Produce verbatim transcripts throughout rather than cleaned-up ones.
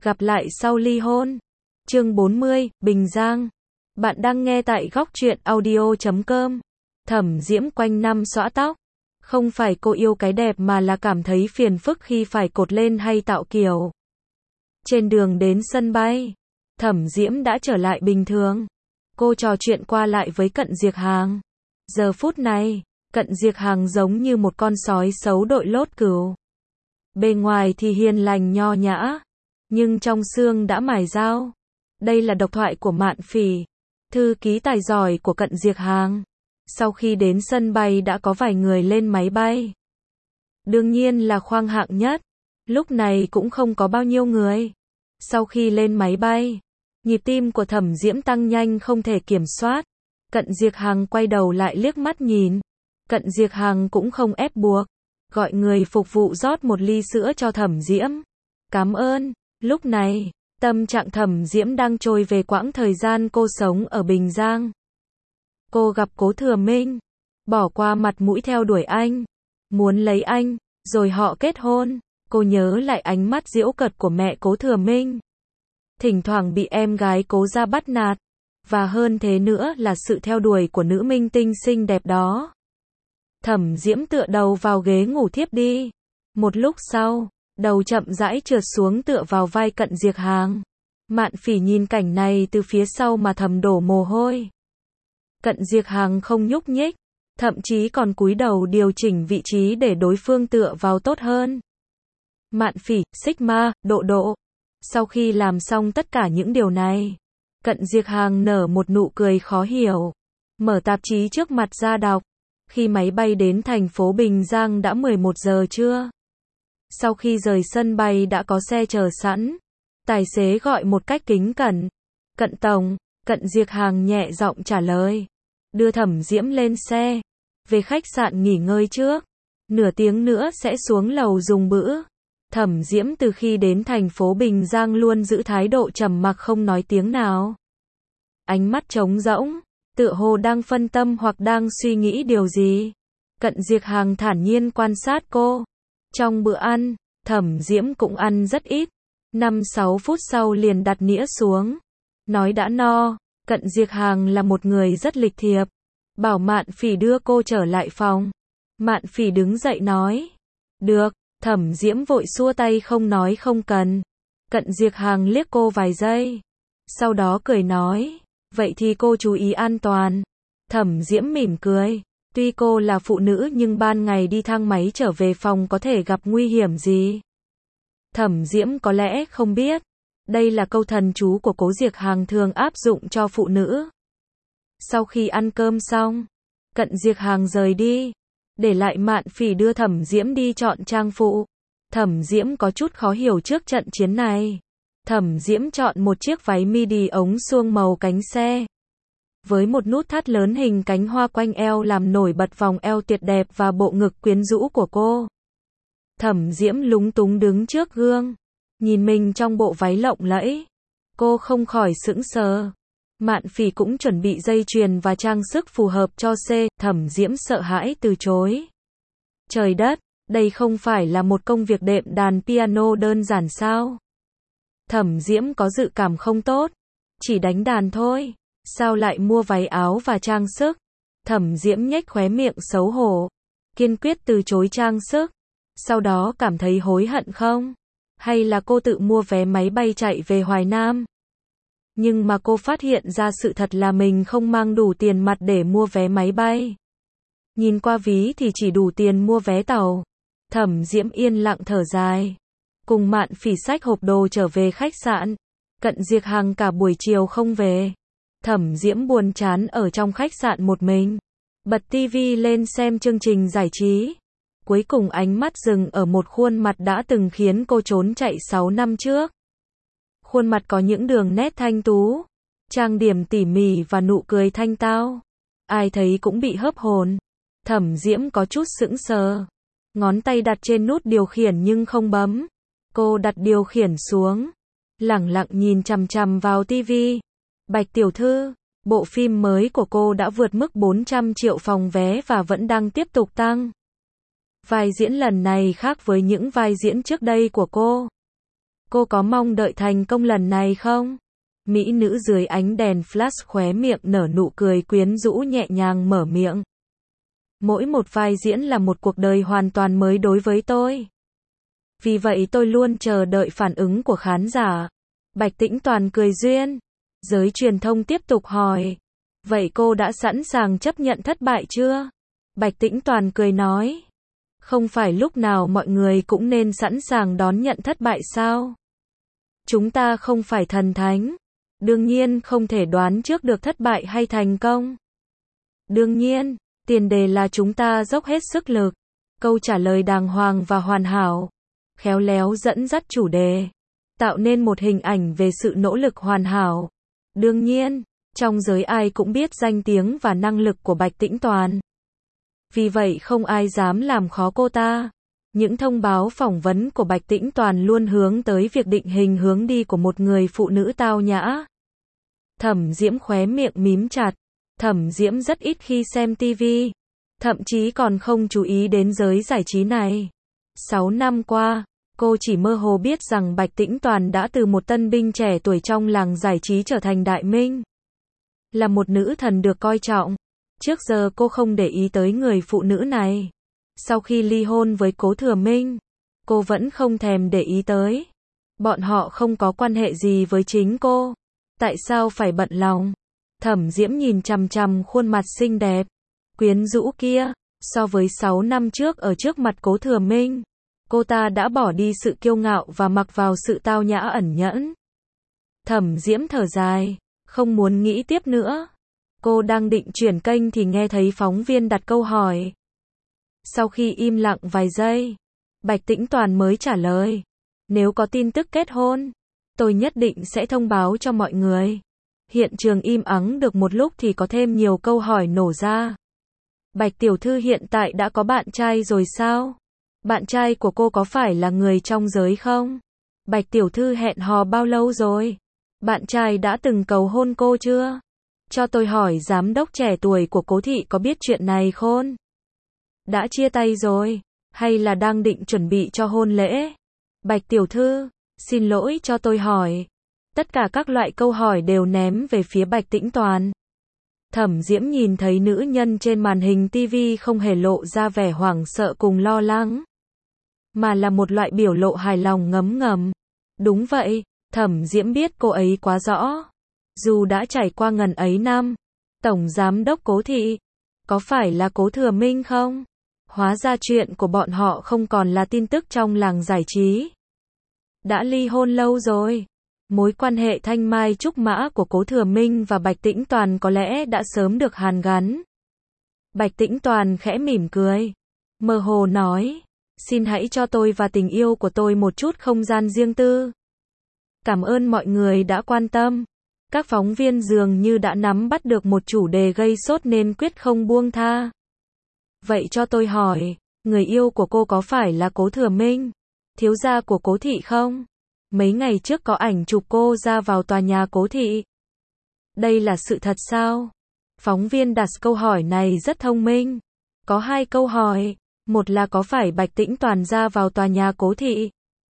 Gặp lại sau ly hôn. Chương bốn mươi, Bình Giang. Bạn đang nghe tại góc truyện audio chấm com. Thẩm Diễm quanh năm xõa tóc. Không phải cô yêu cái đẹp mà là cảm thấy phiền phức khi phải cột lên hay tạo kiểu. Trên đường đến sân bay, Thẩm Diễm đã trở lại bình thường. Cô trò chuyện qua lại với Cận Diệc Hàng. Giờ phút này, Cận Diệc Hàng giống như một con sói xấu đội lốt cừu. Bề ngoài thì hiền lành nho nhã, nhưng trong xương đã mài dao. Đây là độc thoại của Mạn Phỉ, thư ký tài giỏi của Cận Diệc Hàng. Sau khi đến sân bay đã có vài người lên máy bay. Đương nhiên là khoang hạng nhất. Lúc này cũng không có bao nhiêu người. Sau khi lên máy bay, nhịp tim của Thẩm Diễm tăng nhanh không thể kiểm soát. Cận Diệc Hàng quay đầu lại liếc mắt nhìn. Cận Diệc Hàng cũng không ép buộc, gọi người phục vụ rót một ly sữa cho Thẩm Diễm. Cảm ơn. Lúc này, tâm trạng Thẩm Diễm đang trôi về quãng thời gian cô sống ở Bình Giang. Cô gặp Cố Thừa Minh, bỏ qua mặt mũi theo đuổi anh, muốn lấy anh, rồi họ kết hôn. Cô nhớ lại ánh mắt giễu cợt của mẹ Cố Thừa Minh. Thỉnh thoảng bị em gái Cố gia bắt nạt. Và hơn thế nữa là sự theo đuổi của nữ minh tinh xinh đẹp đó. Thẩm Diễm tựa đầu vào ghế ngủ thiếp đi. Một lúc sau, đầu chậm rãi trượt xuống tựa vào vai Cận Diệc Hàng. Mạn Phỉ nhìn cảnh này từ phía sau mà thầm đổ mồ hôi. Cận Diệc Hàng không nhúc nhích, thậm chí còn cúi đầu điều chỉnh vị trí để đối phương tựa vào tốt hơn. Mạn Phỉ, Sigma, Độ Độ. Sau khi làm xong tất cả những điều này, Cận Diệc Hàng nở một nụ cười khó hiểu. Mở tạp chí trước mặt ra đọc. Khi máy bay đến thành phố Bình Giang đã mười một giờ trưa. Sau khi rời sân bay đã có xe chờ sẵn. Tài xế gọi một cách kính cẩn. Cận tổng. Cận Diệc Hàng nhẹ giọng trả lời. Đưa Thẩm Diễm lên xe. Về khách sạn nghỉ ngơi trước. Nửa tiếng nữa sẽ xuống lầu dùng bữa. Thẩm Diễm từ khi đến thành phố Bình Giang luôn giữ thái độ trầm mặc không nói tiếng nào. Ánh mắt trống rỗng, tựa hồ đang phân tâm hoặc đang suy nghĩ điều gì. Cận Diệc Hàng thản nhiên quan sát cô. Trong bữa ăn, Thẩm Diễm cũng ăn rất ít. năm sáu phút sau liền đặt nĩa xuống. Nói đã no. Cận Diệc Hàng là một người rất lịch thiệp. Bảo Mạn Phỉ đưa cô trở lại phòng. Mạn Phỉ đứng dậy nói. Được. Thẩm Diễm vội xua tay không nói không cần. Cận Diệc Hàng liếc cô vài giây. Sau đó cười nói. Vậy thì cô chú ý an toàn. Thẩm Diễm mỉm cười. Tuy cô là phụ nữ nhưng ban ngày đi thang máy trở về phòng có thể gặp nguy hiểm gì. Thẩm Diễm có lẽ không biết. Đây là câu thần chú của Cố Diệc Hàng thường áp dụng cho phụ nữ. Sau khi ăn cơm xong, Cận Diệc Hàng rời đi. Để lại Mạn Phỉ đưa Thẩm Diễm đi chọn trang phụ. Thẩm Diễm có chút khó hiểu trước trận chiến này. Thẩm Diễm chọn một chiếc váy midi ống suông màu cánh xe. Với một nút thắt lớn hình cánh hoa quanh eo làm nổi bật vòng eo tuyệt đẹp và bộ ngực quyến rũ của cô. Thẩm Diễm lúng túng đứng trước gương. Nhìn mình trong bộ váy lộng lẫy. Cô không khỏi sững sờ. Mạn Phỉ cũng chuẩn bị dây chuyền và trang sức phù hợp cho C. Thẩm Diễm sợ hãi từ chối. Trời đất, đây không phải là một công việc đệm đàn piano đơn giản sao? Thẩm Diễm có dự cảm không tốt. Chỉ đánh đàn thôi. Sao lại mua váy áo và trang sức? Thẩm Diễm nhếch khóe miệng xấu hổ. Kiên quyết từ chối trang sức. Sau đó cảm thấy hối hận không? Hay là cô tự mua vé máy bay chạy về Hoài Nam? Nhưng mà cô phát hiện ra sự thật là mình không mang đủ tiền mặt để mua vé máy bay. Nhìn qua ví thì chỉ đủ tiền mua vé tàu. Thẩm Diễm yên lặng thở dài. Cùng Mạn Phỉ xách hộp đồ trở về khách sạn. Cận Diệc Hàng cả buổi chiều không về. Thẩm Diễm buồn chán ở trong khách sạn một mình. Bật tivi lên xem chương trình giải trí. Cuối cùng ánh mắt dừng ở một khuôn mặt đã từng khiến cô trốn chạy sáu năm trước. Khuôn mặt có những đường nét thanh tú, trang điểm tỉ mỉ và nụ cười thanh tao. Ai thấy cũng bị hớp hồn. Thẩm Diễm có chút sững sờ. Ngón tay đặt trên nút điều khiển nhưng không bấm. Cô đặt điều khiển xuống. Lẳng lặng nhìn chằm chằm vào tivi. Bạch tiểu thư, bộ phim mới của cô đã vượt mức bốn trăm triệu phòng vé và vẫn đang tiếp tục tăng. Vai diễn lần này khác với những vai diễn trước đây của cô. Cô có mong đợi thành công lần này không? Mỹ nữ dưới ánh đèn flash khóe miệng nở nụ cười quyến rũ nhẹ nhàng mở miệng. Mỗi một vai diễn là một cuộc đời hoàn toàn mới đối với tôi. Vì vậy tôi luôn chờ đợi phản ứng của khán giả. Bạch Tĩnh Toàn cười duyên. Giới truyền thông tiếp tục hỏi. Vậy cô đã sẵn sàng chấp nhận thất bại chưa? Bạch Tĩnh Toàn cười nói. Không phải lúc nào mọi người cũng nên sẵn sàng đón nhận thất bại sao? Chúng ta không phải thần thánh. Đương nhiên không thể đoán trước được thất bại hay thành công. Đương nhiên, tiền đề là chúng ta dốc hết sức lực. Câu trả lời đàng hoàng và hoàn hảo. Khéo léo dẫn dắt chủ đề. Tạo nên một hình ảnh về sự nỗ lực hoàn hảo. Đương nhiên, trong giới ai cũng biết danh tiếng và năng lực của Bạch Tĩnh Toàn. Vì vậy không ai dám làm khó cô ta. Những thông báo phỏng vấn của Bạch Tĩnh Toàn luôn hướng tới việc định hình hướng đi của một người phụ nữ tao nhã. Thẩm Diễm khóe miệng mím chặt. Thẩm Diễm rất ít khi xem ti vi. Thậm chí còn không chú ý đến giới giải trí này. Sáu năm qua, cô chỉ mơ hồ biết rằng Bạch Tĩnh Toàn đã từ một tân binh trẻ tuổi trong làng giải trí trở thành đại minh. Là một nữ thần được coi trọng. Trước giờ cô không để ý tới người phụ nữ này. Sau khi ly hôn với Cố Thừa Minh, cô vẫn không thèm để ý tới. Bọn họ không có quan hệ gì với chính cô. Tại sao phải bận lòng? Thẩm Diễm nhìn chằm chằm khuôn mặt xinh đẹp, quyến rũ kia. So với sáu năm trước ở trước mặt Cố Thừa Minh, cô ta đã bỏ đi sự kiêu ngạo và mặc vào sự tao nhã ẩn nhẫn. Thẩm Diễm thở dài, không muốn nghĩ tiếp nữa. Cô đang định chuyển kênh thì nghe thấy phóng viên đặt câu hỏi. Sau khi im lặng vài giây, Bạch Tĩnh Toàn mới trả lời. Nếu có tin tức kết hôn, tôi nhất định sẽ thông báo cho mọi người. Hiện trường im ắng được một lúc thì có thêm nhiều câu hỏi nổ ra. Bạch tiểu thư hiện tại đã có bạn trai rồi sao? Bạn trai của cô có phải là người trong giới không? Bạch tiểu thư hẹn hò bao lâu rồi? Bạn trai đã từng cầu hôn cô chưa? Cho tôi hỏi giám đốc trẻ tuổi của Cố thị có biết chuyện này không? Đã chia tay rồi, hay là đang định chuẩn bị cho hôn lễ? Bạch tiểu thư, xin lỗi cho tôi hỏi. Tất cả các loại câu hỏi đều ném về phía Bạch Tĩnh Toàn. Thẩm Diễm nhìn thấy nữ nhân trên màn hình ti vi không hề lộ ra vẻ hoảng sợ cùng lo lắng, mà là một loại biểu lộ hài lòng ngấm ngầm. Đúng vậy, Thẩm Diễm biết cô ấy quá rõ. Dù đã trải qua ngần ấy năm, Tổng Giám đốc Cố thị, có phải là Cố Thừa Minh không? Hóa ra chuyện của bọn họ không còn là tin tức trong làng giải trí. Đã ly hôn lâu rồi. Mối quan hệ thanh mai trúc mã của Cố Thừa Minh và Bạch Tĩnh Toàn có lẽ đã sớm được hàn gắn. Bạch Tĩnh Toàn khẽ mỉm cười, mơ hồ nói, xin hãy cho tôi và tình yêu của tôi một chút không gian riêng tư. Cảm ơn mọi người đã quan tâm. Các phóng viên dường như đã nắm bắt được một chủ đề gây sốt nên quyết không buông tha. Vậy cho tôi hỏi, người yêu của cô có phải là Cố Thừa Minh, thiếu gia của Cố thị không? Mấy ngày trước có ảnh chụp cô ra vào tòa nhà Cố thị. Đây là sự thật sao? Phóng viên đặt câu hỏi này rất thông minh. Có hai câu hỏi. Một là có phải Bạch Tĩnh Toàn ra vào tòa nhà Cố thị?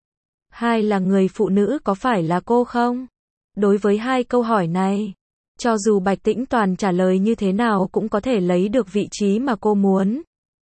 Hai là người phụ nữ có phải là cô không? Đối với hai câu hỏi này, cho dù Bạch Tĩnh Toàn trả lời như thế nào cũng có thể lấy được vị trí mà cô muốn.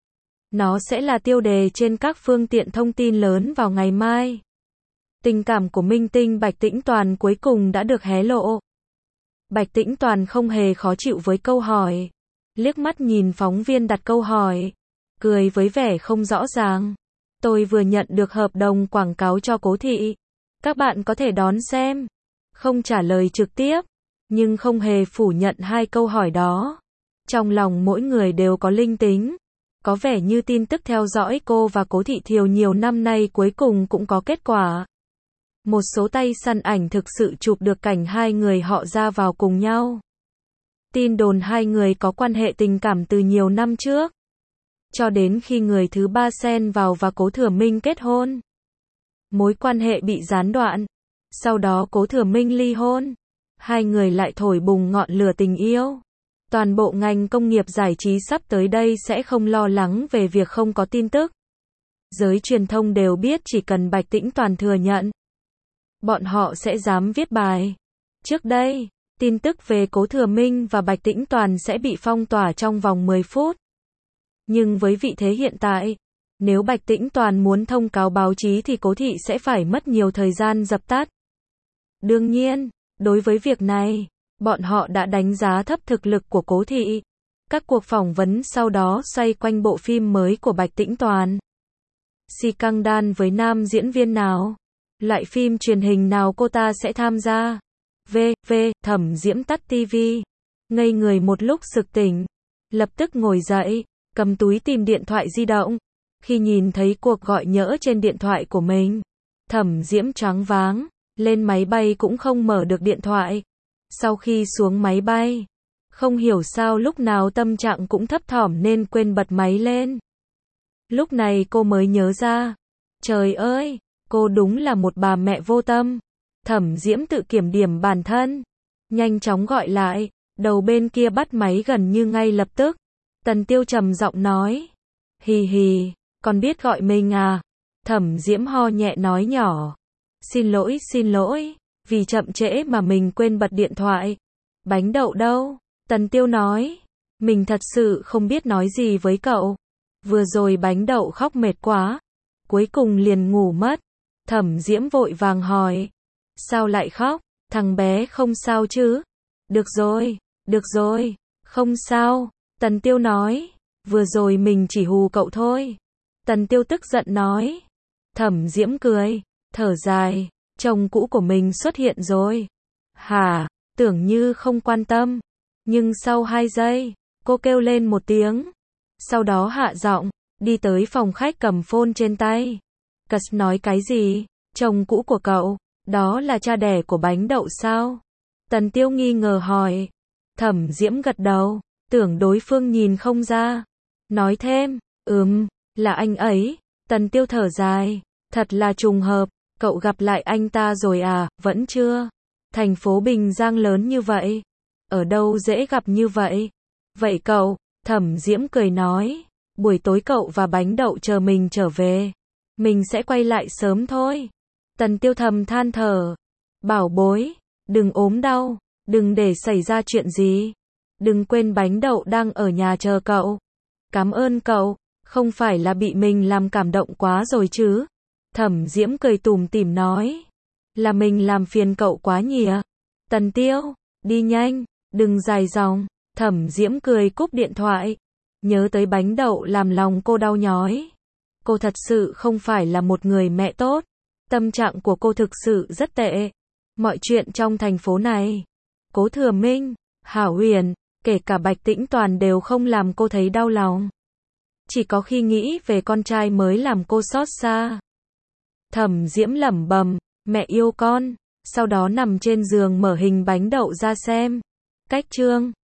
Nó sẽ là tiêu đề trên các phương tiện thông tin lớn vào ngày mai. Tình cảm của minh tinh Bạch Tĩnh Toàn cuối cùng đã được hé lộ. Bạch Tĩnh Toàn không hề khó chịu với câu hỏi. Liếc mắt nhìn phóng viên đặt câu hỏi, cười với vẻ không rõ ràng. Tôi vừa nhận được hợp đồng quảng cáo cho Cố thị. Các bạn có thể đón xem. Không trả lời trực tiếp, nhưng không hề phủ nhận hai câu hỏi đó. Trong lòng mỗi người đều có linh tính. Có vẻ như tin tức theo dõi cô và Cố Thị Thiều nhiều năm nay cuối cùng cũng có kết quả. Một số tay săn ảnh thực sự chụp được cảnh hai người họ ra vào cùng nhau. Tin đồn hai người có quan hệ tình cảm từ nhiều năm trước. Cho đến khi người thứ ba xen vào và Cố Thừa Minh kết hôn. Mối quan hệ bị gián đoạn. Sau đó Cố Thừa Minh ly hôn. Hai người lại thổi bùng ngọn lửa tình yêu. Toàn bộ ngành công nghiệp giải trí sắp tới đây sẽ không lo lắng về việc không có tin tức. Giới truyền thông đều biết chỉ cần Bạch Tĩnh Toàn thừa nhận bọn họ sẽ dám viết bài. Trước đây, tin tức về Cố Thừa Minh và Bạch Tĩnh Toàn sẽ bị phong tỏa trong vòng mười phút. Nhưng với vị thế hiện tại, nếu Bạch Tĩnh Toàn muốn thông cáo báo chí thì Cố thị sẽ phải mất nhiều thời gian dập tắt. Đương nhiên, đối với việc này, bọn họ đã đánh giá thấp thực lực của Cố thị. Các cuộc phỏng vấn sau đó xoay quanh bộ phim mới của Bạch Tĩnh Toàn. Si căng đan với nam diễn viên nào? Loại phim truyền hình nào cô ta sẽ tham gia? V, V, Thẩm Diễm tắt tivi. Ngây người một lúc sực tỉnh. Lập tức ngồi dậy, cầm túi tìm điện thoại di động. Khi nhìn thấy cuộc gọi nhỡ trên điện thoại của mình, Thẩm Diễm choáng váng, lên máy bay cũng không mở được điện thoại. Sau khi xuống máy bay, không hiểu sao lúc nào tâm trạng cũng thấp thỏm nên quên bật máy lên. Lúc này cô mới nhớ ra, trời ơi, cô đúng là một bà mẹ vô tâm. Thẩm Diễm tự kiểm điểm bản thân, nhanh chóng gọi lại, đầu bên kia bắt máy gần như ngay lập tức. Tần Tiêu trầm giọng nói, hì hì, con biết gọi mình à? Thẩm Diễm ho nhẹ nói nhỏ, xin lỗi xin lỗi, vì chậm trễ mà mình quên bật điện thoại. Bánh đậu đâu? Tần Tiêu nói, mình thật sự không biết nói gì với cậu. Vừa rồi bánh đậu khóc mệt quá, cuối cùng liền ngủ mất. Thẩm Diễm vội vàng hỏi, sao lại khóc? Thằng bé không sao chứ? Được rồi, được rồi, không sao. Tần Tiêu nói, vừa rồi mình chỉ hù cậu thôi. Tần Tiêu tức giận nói. Thẩm Diễm cười, thở dài, chồng cũ của mình xuất hiện rồi. Hả? Tưởng như không quan tâm. Nhưng sau hai giây, cô kêu lên một tiếng. Sau đó hạ giọng, đi tới phòng khách cầm phone trên tay. Cất nói cái gì? Chồng cũ của cậu, đó là cha đẻ của bánh đậu sao? Tần Tiêu nghi ngờ hỏi. Thẩm Diễm gật đầu, tưởng đối phương nhìn không ra. Nói thêm, ừm, là anh ấy. Tần Tiêu thở dài, thật là trùng hợp, cậu gặp lại anh ta rồi à? Vẫn chưa. Thành phố Bình Giang lớn như vậy, ở đâu dễ gặp như vậy? Vậy cậu, Thẩm Diễm cười nói, buổi tối cậu và bánh đậu chờ mình trở về. Mình sẽ quay lại sớm thôi. Tần Tiêu thầm than thở, bảo bối, đừng ốm đau, đừng để xảy ra chuyện gì. Đừng quên bánh đậu đang ở nhà chờ cậu. Cảm ơn cậu, không phải là bị mình làm cảm động quá rồi chứ? Thẩm Diễm cười tủm tỉm nói, là mình làm phiền cậu quá nhỉ? Tần Tiêu, đi nhanh, đừng dài dòng. Thẩm Diễm cười cúp điện thoại, nhớ tới bánh đậu làm lòng cô đau nhói. Cô thật sự không phải là một người mẹ tốt, tâm trạng của cô thực sự rất tệ. Mọi chuyện trong thành phố này, Cố Thừa Minh, Hảo Huyền, kể cả Bạch Tĩnh Toàn đều không làm cô thấy đau lòng. Chỉ có khi nghĩ về con trai mới làm cô xót xa. Thẩm Diễm lẩm bẩm, mẹ yêu con, sau đó nằm trên giường mở hình bánh đậu ra xem. Cách chương